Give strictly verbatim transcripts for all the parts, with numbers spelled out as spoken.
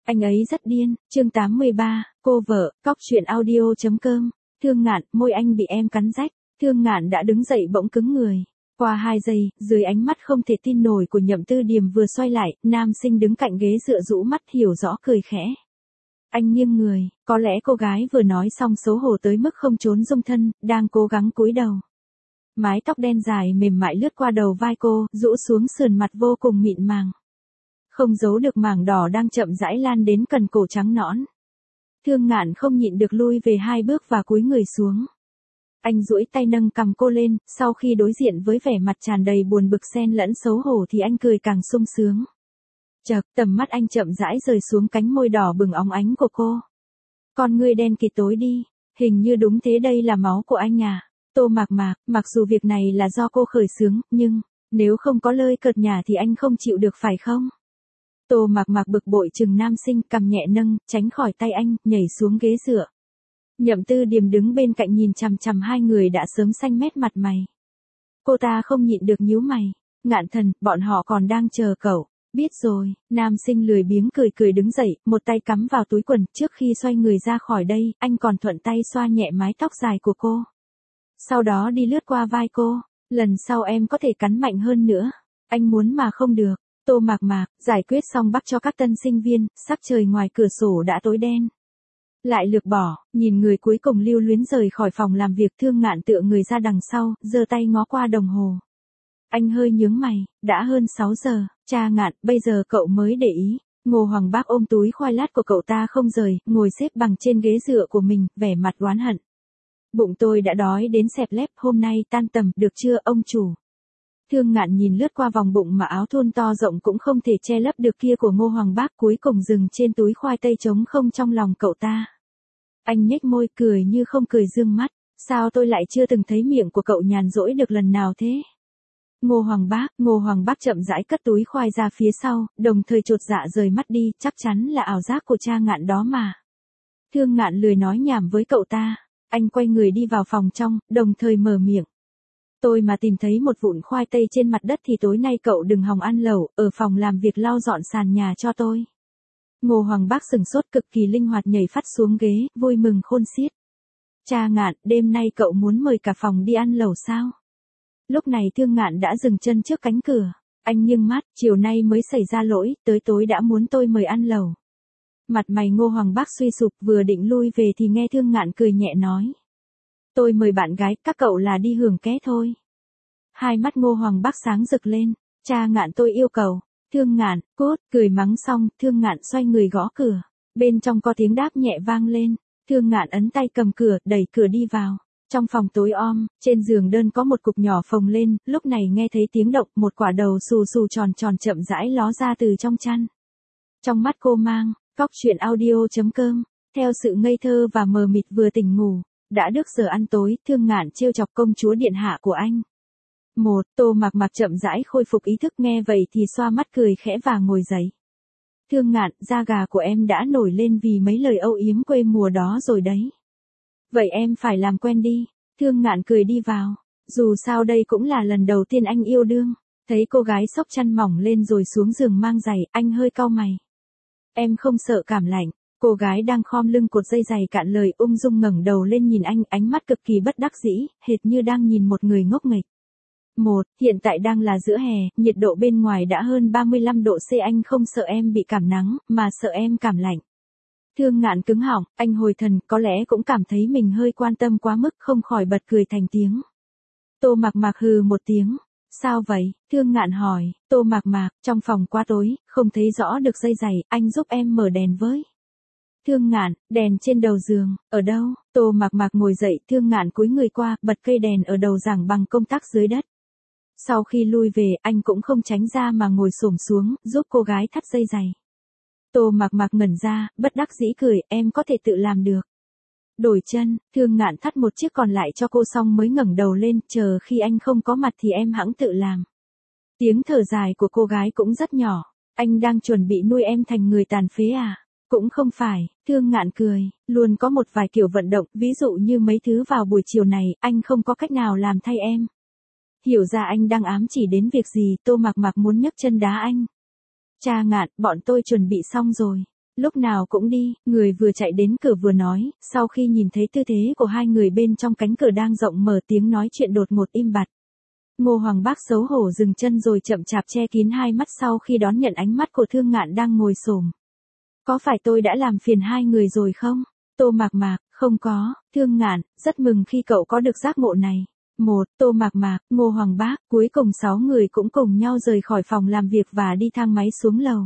Anh ấy rất điên, chương tám mươi ba, cô vợ, cóc truyện audio chấm com. Thương Ngạn, môi anh bị em cắn rách. Thương Ngạn đã đứng dậy bỗng cứng người. Qua hai giây, dưới ánh mắt không thể tin nổi của Nhậm Tư Điềm vừa xoay lại, nam sinh đứng cạnh ghế dựa rũ mắt hiểu rõ cười khẽ. Anh nghiêng người, có lẽ cô gái vừa nói xong xấu hổ tới mức không trốn dung thân, đang cố gắng cúi đầu. Mái tóc đen dài mềm mại lướt qua đầu vai cô, rũ xuống sườn mặt vô cùng mịn màng. Không giấu được mảng đỏ đang chậm rãi lan đến cần cổ trắng nõn. Thương Ngạn không nhịn được lui về hai bước và cúi người xuống. Anh duỗi tay nâng cằm cô lên, sau khi đối diện với vẻ mặt tràn đầy buồn bực xen lẫn xấu hổ thì anh cười càng sung sướng. Chợt, tầm mắt anh chậm rãi rời xuống cánh môi đỏ bừng óng ánh của cô. Con ngươi đen kịt tối đi, hình như đúng thế, đây là máu của anh à. Tô Mạc Mạc, mặc dù việc này là do cô khởi xướng, nhưng nếu không có lời cợt nhả thì anh không chịu được phải không? Tô Mạc Mạc bực bội chừng nam sinh, cằm nhẹ nâng, tránh khỏi tay anh, nhảy xuống ghế dựa. Nhậm Tư Điềm đứng bên cạnh nhìn chằm chằm hai người đã sớm xanh mét mặt mày. Cô ta không nhịn được nhíu mày. Ngạn Thần, bọn họ còn đang chờ cậu. Biết rồi, nam sinh lười biếng cười cười đứng dậy, một tay cắm vào túi quần, trước khi xoay người ra khỏi đây, anh còn thuận tay xoa nhẹ mái tóc dài của cô. Sau đó đi lướt qua vai cô, lần sau em có thể cắn mạnh hơn nữa. Anh muốn mà không được. Tô Mạc Mạc, giải quyết xong bắt cho các tân sinh viên, sắc trời ngoài cửa sổ đã tối đen. Lại lược bỏ, nhìn người cuối cùng lưu luyến rời khỏi phòng làm việc. Thương Ngạn tựa người ra đằng sau, giơ tay ngó qua đồng hồ. Anh hơi nhướng mày, đã hơn sáu giờ, cha Ngạn, bây giờ cậu mới để ý. Ngô Hoàng Bác ôm túi khoai lát của cậu ta không rời, ngồi xếp bằng trên ghế dựa của mình, vẻ mặt oán hận. Bụng tôi đã đói đến xẹp lép, hôm nay tan tầm, được chưa ông chủ? Thương Ngạn nhìn lướt qua vòng bụng mà áo thun to rộng cũng không thể che lấp được kia của Ngô Hoàng Bác, cuối cùng dừng trên túi khoai tây trống không trong lòng cậu ta. Anh nhếch môi cười như không cười dương mắt, sao tôi lại chưa từng thấy miệng của cậu nhàn rỗi được lần nào thế? Ngô Hoàng Bác, Ngô Hoàng Bác chậm rãi cất túi khoai ra phía sau, đồng thời chột dạ rời mắt đi, chắc chắn là ảo giác của cha Ngạn đó mà. Thương Ngạn lười nói nhảm với cậu ta, anh quay người đi vào phòng trong, đồng thời mở miệng. Tôi mà tìm thấy một vụn khoai tây trên mặt đất thì tối nay cậu đừng hòng ăn lẩu, ở phòng làm việc lau dọn sàn nhà cho tôi. Ngô Hoàng Bác sừng sốt, cực kỳ linh hoạt nhảy phắt xuống ghế, vui mừng khôn xiết. Cha Ngạn, đêm nay cậu muốn mời cả phòng đi ăn lẩu sao? Lúc này Thương Ngạn đã dừng chân trước cánh cửa. Anh nghiêng mắt, chiều nay mới xảy ra lỗi, tới tối đã muốn tôi mời ăn lẩu. Mặt mày Ngô Hoàng Bác suy sụp, vừa định lui về thì nghe Thương Ngạn cười nhẹ nói. Tôi mời bạn gái, các cậu là đi hưởng ké thôi. Hai mắt Ngô Hoàng Bác sáng rực lên. Cha Ngạn, tôi yêu cầu. Thương Ngạn, cốt, cười mắng xong, Thương Ngạn xoay người gõ cửa. Bên trong có tiếng đáp nhẹ vang lên. Thương Ngạn ấn tay cầm cửa, đẩy cửa đi vào. Trong phòng tối om, trên giường đơn có một cục nhỏ phồng lên, lúc này nghe thấy tiếng động, một quả đầu xù xù tròn tròn chậm rãi ló ra từ trong chăn. Trong mắt cô mang, cóc truyện audio chấm com, theo sự ngây thơ và mờ mịt vừa tỉnh ngủ. Đã được giờ ăn tối, Thương Ngạn trêu chọc công chúa điện hạ của anh. Một, Tô Mạc Mạc chậm rãi khôi phục ý thức, nghe vậy thì xoa mắt cười khẽ và ngồi dậy. Thương Ngạn, da gà của em đã nổi lên vì mấy lời âu yếm quê mùa đó rồi đấy. Vậy em phải làm quen đi. Thương Ngạn cười đi vào. Dù sao đây cũng là lần đầu tiên anh yêu đương. Thấy cô gái xốc chăn mỏng lên rồi xuống giường mang giày, anh hơi cau mày. Em không sợ cảm lạnh. Cô gái đang khom lưng cột dây giày cạn lời ung dung ngẩng đầu lên nhìn anh, ánh mắt cực kỳ bất đắc dĩ, hệt như đang nhìn một người ngốc nghếch. Một, hiện tại đang là giữa hè, nhiệt độ bên ngoài đã hơn ba mươi lăm độ C, anh không sợ em bị cảm nắng, mà sợ em cảm lạnh. Thương Ngạn cứng họng, anh hồi thần, có lẽ cũng cảm thấy mình hơi quan tâm quá mức, không khỏi bật cười thành tiếng. Tô Mạc Mạc hừ một tiếng. Sao vậy? Thương Ngạn hỏi. Tô Mạc Mạc, trong phòng quá tối, không thấy rõ được dây giày, anh giúp em mở đèn với. Thương Ngạn, đèn trên đầu giường, ở đâu? Tô Mạc Mạc ngồi dậy, Thương Ngạn cúi người qua, bật cây đèn ở đầu giảng bằng công tắc dưới đất. Sau khi lui về, anh cũng không tránh ra mà ngồi xổm xuống, giúp cô gái thắt dây giày. Tô Mạc Mạc ngẩn ra, bất đắc dĩ cười, em có thể tự làm được. Đổi chân, Thương Ngạn thắt một chiếc còn lại cho cô xong mới ngẩng đầu lên, chờ khi anh không có mặt thì em hẵng tự làm. Tiếng thở dài của cô gái cũng rất nhỏ. Anh đang chuẩn bị nuôi em thành người tàn phế à? Cũng không phải, Thương Ngạn cười, luôn có một vài kiểu vận động, ví dụ như mấy thứ vào buổi chiều này, anh không có cách nào làm thay em. Hiểu ra anh đang ám chỉ đến việc gì, Tô Mạc Mạc muốn nhấc chân đá anh. Cha Ngạn, bọn tôi chuẩn bị xong rồi. Lúc nào cũng đi, người vừa chạy đến cửa vừa nói, sau khi nhìn thấy tư thế của hai người bên trong cánh cửa đang rộng mở tiếng nói chuyện đột ngột im bặt. Ngô Hoàng Bác xấu hổ dừng chân rồi chậm chạp che kín hai mắt sau khi đón nhận ánh mắt của Thương Ngạn đang ngồi xổm. Có phải tôi đã làm phiền hai người rồi không? Tô Mạc Mạc, không có, Thương Ngạn, rất mừng khi cậu có được giác ngộ này. Một, Tô Mạc Mạc, Ngô Hoàng Bác, cuối cùng sáu người cũng cùng nhau rời khỏi phòng làm việc và đi thang máy xuống lầu.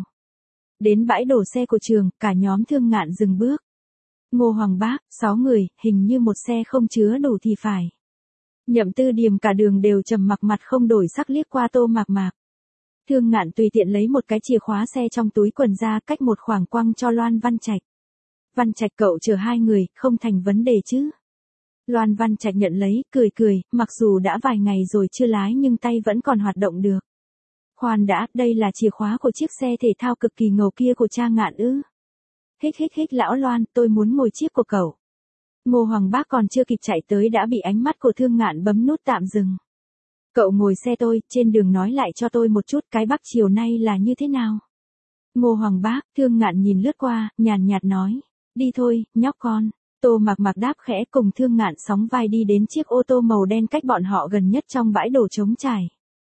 Đến bãi đổ xe của trường, cả nhóm Thương Ngạn dừng bước. Ngô Hoàng Bác, sáu người, hình như một xe không chứa đủ thì phải. Nhậm Tư Điềm cả đường đều trầm mặc mặt không đổi sắc liếc qua Tô Mạc Mạc. Thương Ngạn tùy tiện lấy một cái chìa khóa xe trong túi quần ra cách một khoảng quăng cho Loan Văn Trạch. Văn Trạch cậu chở hai người, không thành vấn đề chứ. Loan Văn Trạch nhận lấy, cười cười, mặc dù đã vài ngày rồi chưa lái nhưng tay vẫn còn hoạt động được. Khoan đã, đây là chìa khóa của chiếc xe thể thao cực kỳ ngầu kia của cha Ngạn ư. Hích hích hích lão Loan, tôi muốn ngồi chiếc của cậu. Ngô Hoàng Bác còn chưa kịp chạy tới đã bị ánh mắt của Thương Ngạn bấm nút tạm dừng. Cậu ngồi xe tôi, trên đường nói lại cho tôi một chút cái Bắc chiều nay là như thế nào. Ngô Hoàng Bác, Thương Ngạn nhìn lướt qua, nhàn nhạt nói. Đi thôi, nhóc con. Tô Mạc Mạc đáp khẽ cùng Thương Ngạn sóng vai đi đến chiếc ô tô màu đen cách bọn họ gần nhất trong bãi đổ trống trải.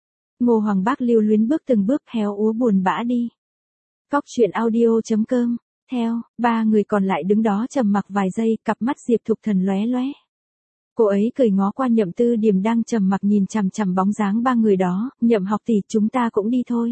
Ngô Hoàng Bác lưu luyến bước từng bước héo úa buồn bã đi. Cóc truyện audio chấm com. Theo, ba người còn lại đứng đó trầm mặc vài giây, cặp mắt Diệp Thục Thần lóe lóe. Cô ấy cười ngó qua Nhậm Tư Điềm đang trầm mặc nhìn chằm chằm bóng dáng ba người đó, Nhậm học tỷ chúng ta cũng đi thôi.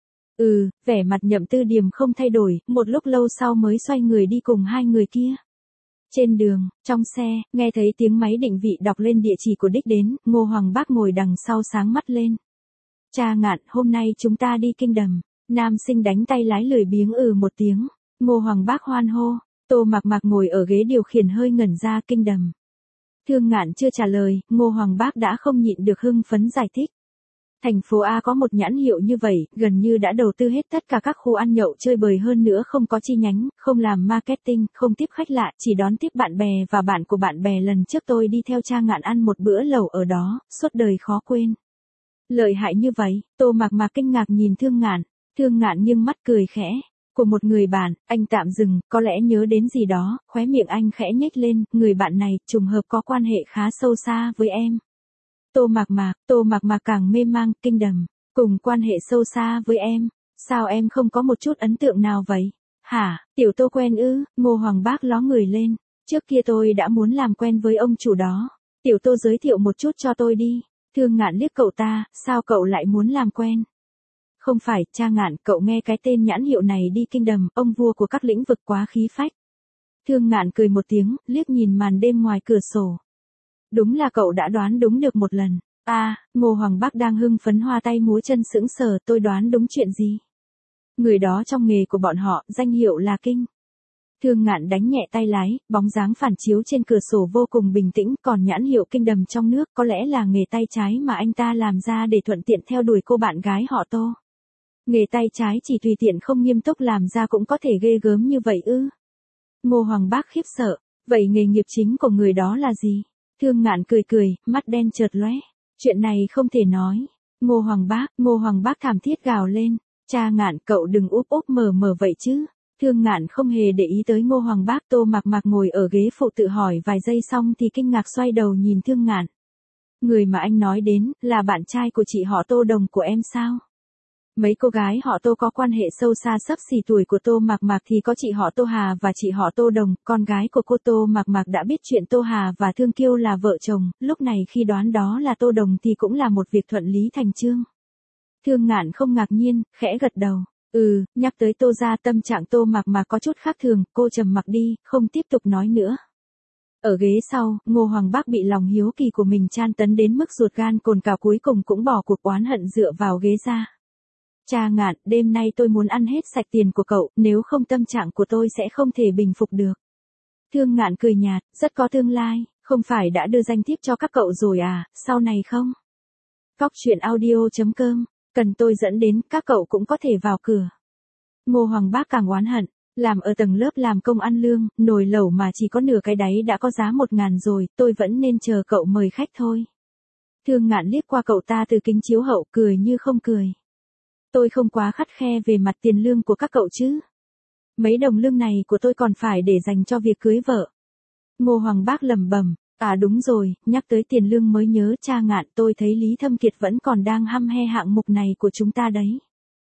Ừ, vẻ mặt Nhậm Tư Điềm không thay đổi, một lúc lâu sau mới xoay người đi cùng hai người kia. Trên đường, trong xe, nghe thấy tiếng máy định vị đọc lên địa chỉ của đích đến, Ngô Hoàng Bác ngồi đằng sau sáng mắt lên. Cha Ngạn, hôm nay chúng ta đi Kinh Đầm. Nam sinh đánh tay lái lười biếng ừ một tiếng. Ngô Hoàng Bác hoan hô. Tô Mạc Mạc ngồi ở ghế điều khiển hơi ngẩn ra. Kinh Đầm. Thương Ngạn chưa trả lời, Ngô Hoàng Bác đã không nhịn được hưng phấn giải thích. Thành phố A có một nhãn hiệu như vậy, gần như đã đầu tư hết tất cả các khu ăn nhậu chơi bời hơn nữa không có chi nhánh, không làm marketing, không tiếp khách lạ, chỉ đón tiếp bạn bè và bạn của bạn bè lần trước tôi đi theo cha Ngạn ăn một bữa lẩu ở đó, suốt đời khó quên. Lợi hại như vậy, Tô Mạc Mạc kinh ngạc nhìn Thương Ngạn, Thương Ngạn nghiêng mắt cười khẽ. Của một người bạn, anh tạm dừng, có lẽ nhớ đến gì đó, khóe miệng anh khẽ nhếch lên, người bạn này, trùng hợp có quan hệ khá sâu xa với em. Tô Mạc Mạc, Tô Mạc Mạc càng mê mang, Kinh Đầm, cùng quan hệ sâu xa với em, sao em không có một chút ấn tượng nào vậy? Hả, tiểu Tô quen ư? Ngô Hoàng Bác ló người lên, trước kia tôi đã muốn làm quen với ông chủ đó, tiểu Tô giới thiệu một chút cho tôi đi. Thương Ngạn liếc cậu ta, sao cậu lại muốn làm quen? Không phải, cha Ngạn, cậu nghe cái tên nhãn hiệu này đi Kinh Đầm, ông vua của các lĩnh vực quá khí phách. Thương Ngạn cười một tiếng, liếc nhìn màn đêm ngoài cửa sổ. Đúng là cậu đã đoán đúng được một lần. À, Ngô Hoàng Bác đang hưng phấn hoa tay múa chân sững sờ, tôi đoán đúng chuyện gì? Người đó trong nghề của bọn họ, danh hiệu là Kinh. Thương Ngạn đánh nhẹ tay lái, bóng dáng phản chiếu trên cửa sổ vô cùng bình tĩnh, còn nhãn hiệu Kinh Đầm trong nước có lẽ là nghề tay trái mà anh ta làm ra để thuận tiện theo đuổi cô bạn gái họ Tô. Nghề tay trái chỉ tùy tiện không nghiêm túc làm ra cũng có thể ghê gớm như vậy ư? Ngô Hoàng Bác khiếp sợ, vậy nghề nghiệp chính của người đó là gì? Thương Ngạn cười cười, mắt đen chợt lóe. Chuyện này không thể nói. Ngô Hoàng Bác, Ngô Hoàng Bác thảm thiết gào lên. Cha Ngạn, cậu đừng úp úp mở mở vậy chứ. Thương Ngạn không hề để ý tới Ngô Hoàng Bác. Tô Mạc Mạc ngồi ở ghế phụ tự hỏi vài giây xong thì kinh ngạc xoay đầu nhìn Thương Ngạn. Người mà anh nói đến, là bạn trai của chị họ Tô Đồng của em sao? Mấy cô gái họ Tô có quan hệ sâu xa xấp xỉ tuổi của Tô Mạc Mạc thì có chị họ Tô Hà và chị họ Tô Đồng, con gái của cô Tô Mạc Mạc đã biết chuyện Tô Hà và Thương Kiêu là vợ chồng, lúc này khi đoán đó là Tô Đồng thì cũng là một việc thuận lý thành chương. Thương Ngạn không ngạc nhiên, khẽ gật đầu. Ừ, nhắc tới Tô gia tâm trạng Tô Mạc Mạc có chút khác thường, cô trầm mặc đi, không tiếp tục nói nữa. Ở ghế sau, Ngô Hoàng Bác bị lòng hiếu kỳ của mình chan tấn đến mức ruột gan cồn cào cuối cùng cũng bỏ cuộc oán hận dựa vào ghế ra. Cha Ngạn, đêm nay tôi muốn ăn hết sạch tiền của cậu, nếu không tâm trạng của tôi sẽ không thể bình phục được. Thương Ngạn cười nhạt, rất có tương lai, không phải đã đưa danh thiếp cho các cậu rồi à, sau này không? Cóc truyện audio chấm com, cần tôi dẫn đến, các cậu cũng có thể vào cửa. Ngô Hoàng Bác càng oán hận, làm ở tầng lớp làm công ăn lương, nồi lẩu mà chỉ có nửa cái đáy đã có giá một ngàn rồi, tôi vẫn nên chờ cậu mời khách thôi. Thương Ngạn liếc qua cậu ta từ kính chiếu hậu, cười như không cười. Tôi không quá khắt khe về mặt tiền lương của các cậu chứ. Mấy đồng lương này của tôi còn phải để dành cho việc cưới vợ. Ngô Hoàng Bác lẩm bẩm, à đúng rồi, nhắc tới tiền lương mới nhớ cha Ngạn, tôi thấy Lý Thâm Kiệt vẫn còn đang hăm he hạng mục này của chúng ta đấy.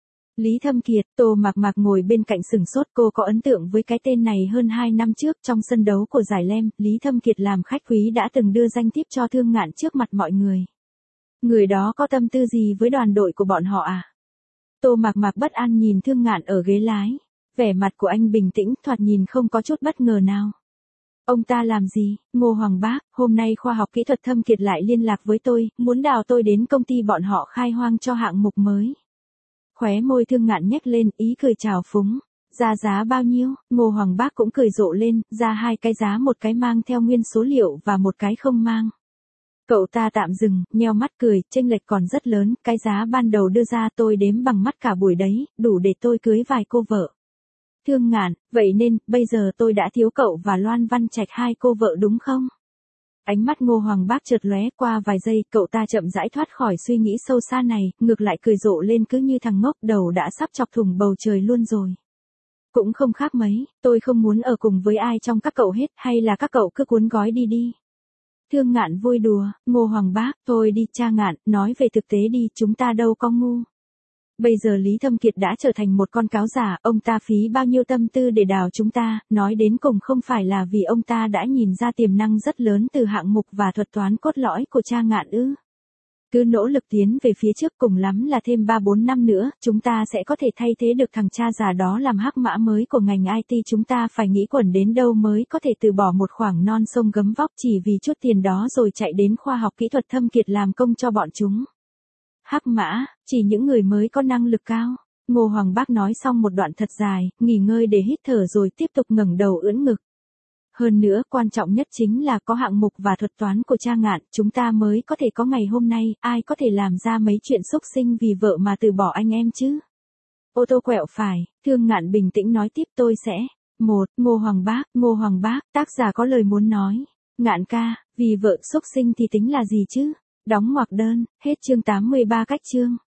Lý Thâm Kiệt, Tô Mạc Mạc ngồi bên cạnh sửng sốt, cô có ấn tượng với cái tên này hơn hai năm trước trong sân đấu của giải Lem, Lý Thâm Kiệt làm khách quý đã từng đưa danh thiếp cho Thương Ngạn trước mặt mọi người. Người đó có tâm tư gì với đoàn đội của bọn họ à? Tô Mạc Mạc bất an nhìn Thương Ngạn ở ghế lái, vẻ mặt của anh bình tĩnh, thoạt nhìn không có chút bất ngờ nào. Ông ta làm gì? Ngô Hoàng Bác, hôm nay khoa học kỹ thuật Thâm Kiệt lại liên lạc với tôi, muốn đào tôi đến công ty bọn họ khai hoang cho hạng mục mới. Khóe môi Thương Ngạn nhếch lên, ý cười trào phúng. Ra giá bao nhiêu? Ngô Hoàng Bác cũng cười rộ lên, ra hai cái giá, một cái mang theo nguyên số liệu và một cái không mang. Cậu ta tạm dừng, nheo mắt cười, chênh lệch còn rất lớn, cái giá ban đầu đưa ra tôi đếm bằng mắt cả buổi đấy, đủ để tôi cưới vài cô vợ. Thương Ngạn, vậy nên, bây giờ tôi đã thiếu cậu và Loan Văn Trạch hai cô vợ đúng không? Ánh mắt Ngô Hoàng Bác chợt lóe, qua vài giây, cậu ta chậm rãi thoát khỏi suy nghĩ sâu xa này, ngược lại cười rộ lên cứ như thằng ngốc, đầu đã sắp chọc thủng bầu trời luôn rồi. Cũng không khác mấy, tôi không muốn ở cùng với ai trong các cậu hết, hay là các cậu cứ cuốn gói đi đi. Thương Ngạn vui đùa, Ngô Hoàng Bác, thôi đi cha Ngạn, nói về thực tế đi, chúng ta đâu có ngu. Bây giờ Lý Thâm Kiệt đã trở thành một con cáo giả, ông ta phí bao nhiêu tâm tư để đào chúng ta, nói đến cùng không phải là vì ông ta đã nhìn ra tiềm năng rất lớn từ hạng mục và thuật toán cốt lõi của cha Ngạn ư. Cứ nỗ lực tiến về phía trước, cùng lắm là thêm ba bốn năm nữa, chúng ta sẽ có thể thay thế được thằng cha già đó làm hắc mã mới của ngành i tê. Chúng ta phải nghĩ quẩn đến đâu mới có thể từ bỏ một khoảng non sông gấm vóc chỉ vì chút tiền đó rồi chạy đến khoa học kỹ thuật Thâm Kiệt làm công cho bọn chúng. Hắc mã, chỉ những người mới có năng lực cao. Ngô Hoàng Bác nói xong một đoạn thật dài, nghỉ ngơi để hít thở rồi tiếp tục ngẩng đầu ưỡn ngực. Hơn nữa, quan trọng nhất chính là có hạng mục và thuật toán của cha Ngạn, chúng ta mới có thể có ngày hôm nay, ai có thể làm ra mấy chuyện xúc sinh vì vợ mà từ bỏ anh em chứ. Ô tô quẹo phải, Thương Ngạn bình tĩnh nói tiếp, tôi sẽ. Một, Ngô Hoàng Bác, Ngô Hoàng Bác, tác giả có lời muốn nói. Ngạn ca, vì vợ xúc sinh thì tính là gì chứ? Đóng ngoặc đơn, hết chương tám mươi ba cách chương.